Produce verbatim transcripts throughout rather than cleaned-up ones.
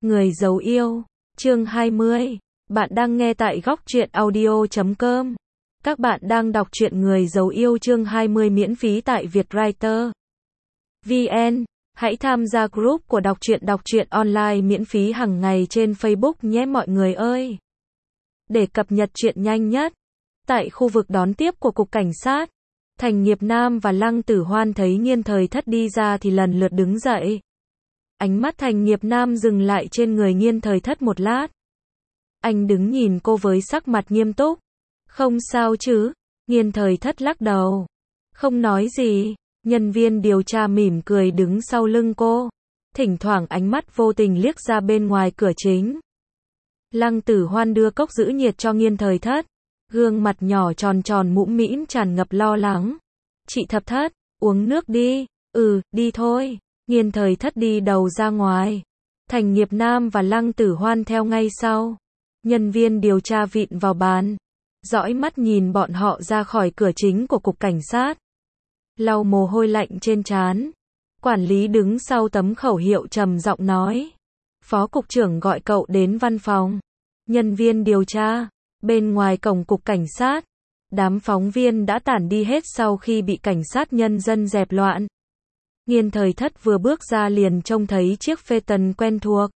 Người giấu yêu, chương hai mươi. Bạn đang nghe tại góc truyện audio chấm com. Các bạn đang đọc truyện Người giấu yêu chương hai mươi miễn phí tại Vietwriter. vê en. Hãy tham gia group của đọc truyện đọc truyện online miễn phí hàng ngày trên Facebook nhé mọi người ơi. Để cập nhật truyện nhanh nhất, tại khu vực đón tiếp của Cục Cảnh sát, Thành Nghiệp Nam và Lăng Tử Hoan thấy Nghiên Thời Thất đi ra thì lần lượt đứng dậy. Ánh mắt Thành Nghiệp Nam dừng lại trên người Nghiên Thời Thất một lát. Anh đứng nhìn cô với sắc mặt nghiêm túc. Không sao chứ? Nghiên Thời Thất lắc đầu. Không nói gì. Nhân viên điều tra mỉm cười đứng sau lưng cô. Thỉnh thoảng ánh mắt vô tình liếc ra bên ngoài cửa chính. Lăng Tử Hoan đưa cốc giữ nhiệt cho Nghiên Thời Thất. Gương mặt nhỏ tròn tròn mũm mĩm tràn ngập lo lắng. Chị Thập Thất, uống nước đi. Ừ, đi thôi. Nghiên Thời Thất đi đầu ra ngoài. Thành Nghiệp Nam và Lăng Tử Hoan theo ngay sau. Nhân viên điều tra vịn vào bàn, dõi mắt nhìn bọn họ ra khỏi cửa chính của Cục Cảnh sát. Lau mồ hôi lạnh trên trán. Quản lý đứng sau tấm khẩu hiệu trầm giọng nói. Phó cục trưởng gọi cậu đến văn phòng. Nhân viên điều tra. Bên ngoài cổng Cục Cảnh sát, đám phóng viên đã tản đi hết sau khi bị cảnh sát nhân dân dẹp loạn. Nghiên Thời Thất vừa bước ra liền trông thấy chiếc Phaeton quen thuộc.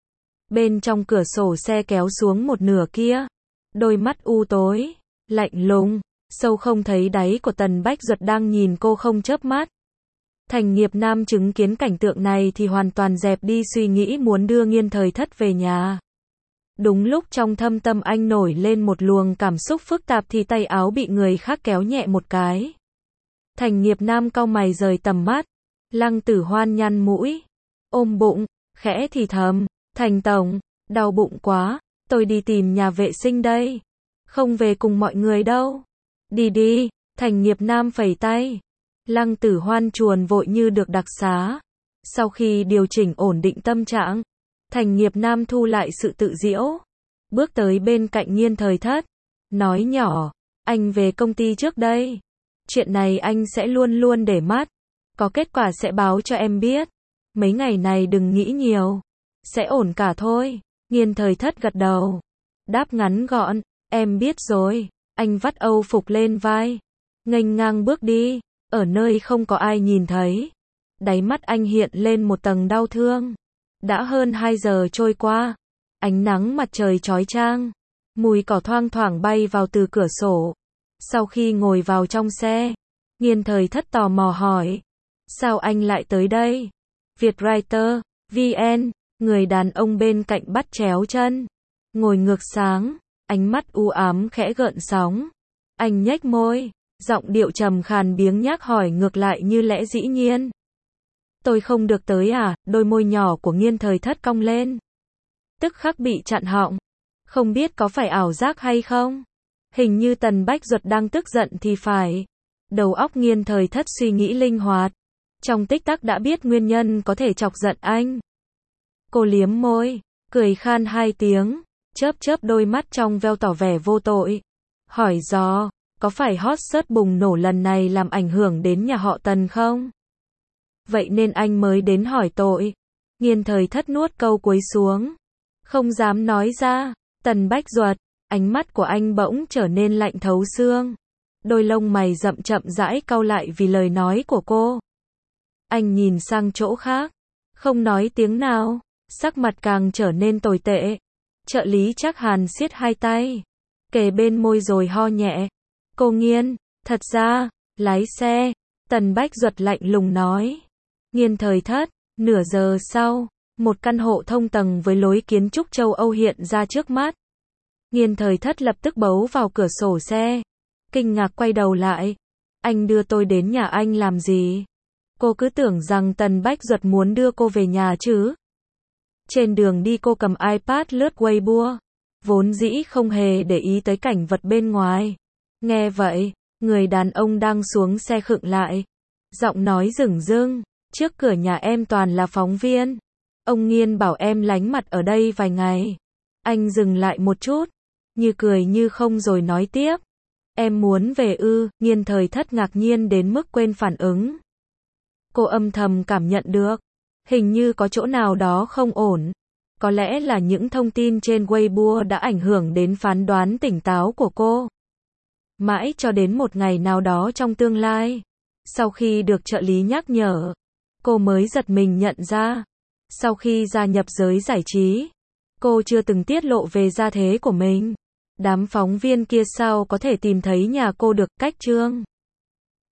Bên trong cửa sổ xe kéo xuống một nửa kia, đôi mắt u tối, lạnh lùng, sâu không thấy đáy của Tần Bách Duật đang nhìn cô không chớp mắt. Thành Nghiệp Nam chứng kiến cảnh tượng này thì hoàn toàn dẹp đi suy nghĩ muốn đưa Nghiên Thời Thất về nhà. Đúng lúc trong thâm tâm anh nổi lên một luồng cảm xúc phức tạp thì tay áo bị người khác kéo nhẹ một cái. Thành Nghiệp Nam cau mày rời tầm mắt. Lăng Tử Hoan nhăn mũi, ôm bụng, khẽ thì thầm, Thành tổng, đau bụng quá, tôi đi tìm nhà vệ sinh đây. Không về cùng mọi người đâu. Đi đi, Thành Nghiệp Nam phẩy tay. Lăng Tử Hoan chuồn vội như được đặc xá. Sau khi điều chỉnh ổn định tâm trạng, Thành Nghiệp Nam thu lại sự tự giễu. Bước tới bên cạnh Nghiên Thời Thất. Nói nhỏ, anh về công ty trước đây. Chuyện này anh sẽ luôn luôn để mắt. Có kết quả sẽ báo cho em biết. Mấy ngày này đừng nghĩ nhiều. Sẽ ổn cả thôi. Nghiên Thời Thất gật đầu. Đáp ngắn gọn, em biết rồi. Anh vắt âu phục lên vai. Nghênh ngang bước đi. Ở nơi không có ai nhìn thấy. Đáy mắt anh hiện lên một tầng đau thương. Đã hơn hai giờ trôi qua. Ánh nắng mặt trời chói chang. Mùi cỏ thoang thoảng bay vào từ cửa sổ. Sau khi ngồi vào trong xe, Nghiên Thời Thất tò mò hỏi. Sao anh lại tới đây? Vietwriter, vê en. Người đàn ông bên cạnh bắt chéo chân. Ngồi ngược sáng. Ánh mắt u ám khẽ gợn sóng. Anh nhếch môi. Giọng điệu trầm khàn biếng nhác hỏi ngược lại như lẽ dĩ nhiên. Tôi không được tới à? Đôi môi nhỏ của Nghiên Thời Thất cong lên. Tức khắc bị chặn họng. Không biết có phải ảo giác hay không? Hình như Tần Bách Duật đang tức giận thì phải. Đầu óc Nghiên Thời Thất suy nghĩ linh hoạt. Trong tích tắc đã biết nguyên nhân có thể chọc giận anh. Cô liếm môi, cười khan hai tiếng, chớp chớp đôi mắt trong veo tỏ vẻ vô tội. Hỏi dò, có phải hot search bùng nổ lần này làm ảnh hưởng đến nhà họ Tần không? Vậy nên anh mới đến hỏi tội. Nghiên Thời Thất nuốt câu cuối xuống. Không dám nói ra. Tần Bách Duật, ánh mắt của anh bỗng trở nên lạnh thấu xương. Đôi lông mày rậm chậm rãi cau lại vì lời nói của cô. Anh nhìn sang chỗ khác, không nói tiếng nào, sắc mặt càng trở nên tồi tệ. Trợ lý Trác Hàn siết hai tay, kề bên môi rồi ho nhẹ. Cô Nghiên, thật ra, lái xe. Tần Bách Duật lạnh lùng nói. Nghiên Thời Thất, nửa giờ sau, một căn hộ thông tầng với lối kiến trúc châu Âu hiện ra trước mắt. Nghiên Thời Thất lập tức bấu vào cửa sổ xe. Kinh ngạc quay đầu lại. Anh đưa tôi đến nhà anh làm gì? Cô cứ tưởng rằng Tần Bách Duật muốn đưa cô về nhà chứ. Trên đường đi cô cầm iPad lướt Weibo. Vốn dĩ không hề để ý tới cảnh vật bên ngoài. Nghe vậy, người đàn ông đang xuống xe khựng lại. Giọng nói rừng rưng. Trước cửa nhà em toàn là phóng viên. Ông Nghiên bảo em lánh mặt ở đây vài ngày. Anh dừng lại một chút. Như cười như không rồi nói tiếp. Em muốn về ư? Nghiên Thời Thất ngạc nhiên đến mức quên phản ứng. Cô âm thầm cảm nhận được. Hình như có chỗ nào đó không ổn. Có lẽ là những thông tin trên Weibo đã ảnh hưởng đến phán đoán tỉnh táo của cô. Mãi cho đến một ngày nào đó trong tương lai, sau khi được trợ lý nhắc nhở, cô mới giật mình nhận ra, sau khi gia nhập giới giải trí, cô chưa từng tiết lộ về gia thế của mình. Đám phóng viên kia sao có thể tìm thấy nhà cô được, cách Trương